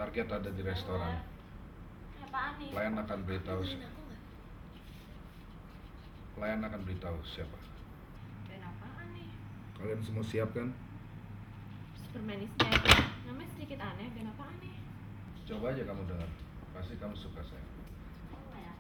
Target ada di restoran. Apaan nih? Pelayan akan beritahu siapa. Dan apaan nih? Kalian semua siap kan? Super manisnya itu namanya sedikit aneh. Dan apaan nih? Coba aja kamu dengar. Pasti kamu suka saya. Apa ya?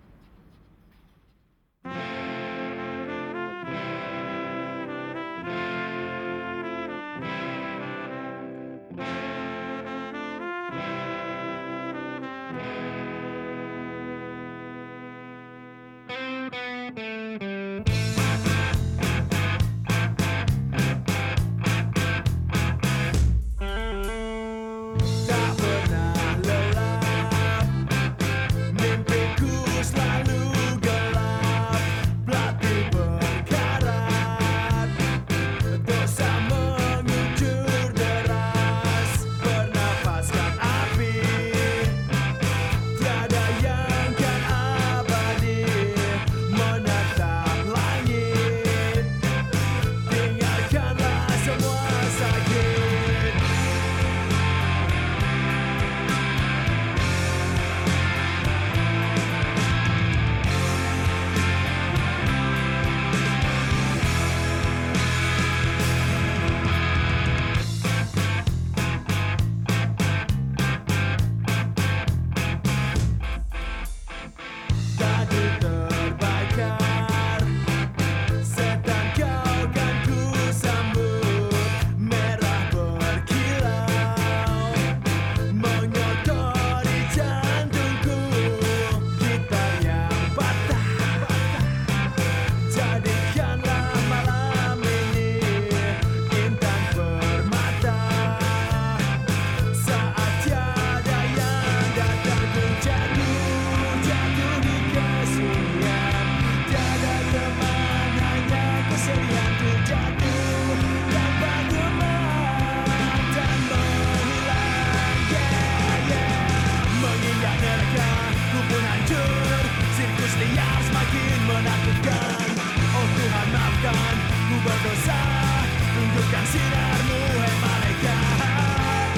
Tak pernah lelah, mimpiku selalu gelap, pelatih berkarat, dosa mengucur deras, bernafaskan api, tiada yang kan abadi, menatap langit, tinggalkanlah semua sakit. Tadi terbakar, setan kau kan ku sambut, merah berkilau, mengotori jantungku, gitar yang patah, jadikanlah malam ini intan permata, saat tiada yang datang ku jatuh di kesunyian, tiada teman hanya kesedihan, ku jatuh tanpa teman dan menghilang, menginjak neraka ku pun hancur, sirkus liar semakin menakutkan. Oh Tuhan maafkan, ku berdosa, tunjukkan sinarmu hai malaikat.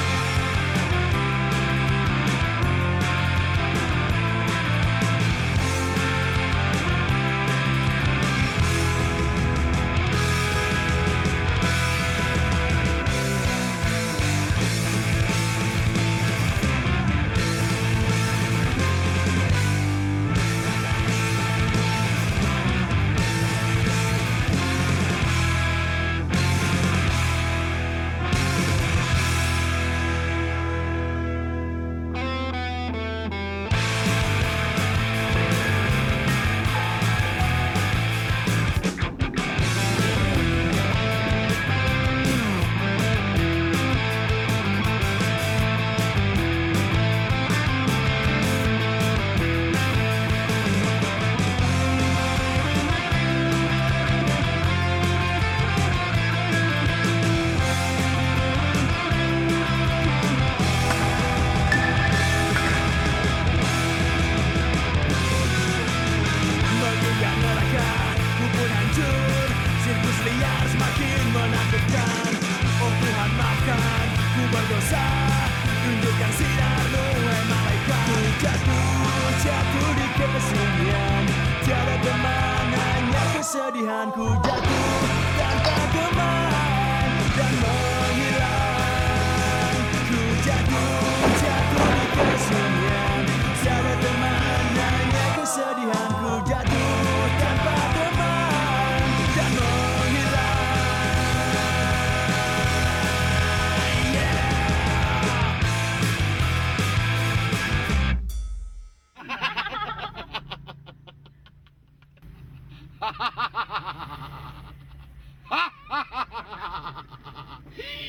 Menginjak neraka ku pun hancur, sirkus liar semakin menakutkan. Oh Tuhan maafkan, ku berdosa, tunjukkan sinarmu hai malaikat. Ku jatuh di kesunyian, tiada teman hanya kesedihan, ku jatuh tanpa teman dan menghilang. Ku jatuh di kesunyian, tiada teman hanya kesedihan, ku jatuh tanpa teman dan menghilang. Hahaha.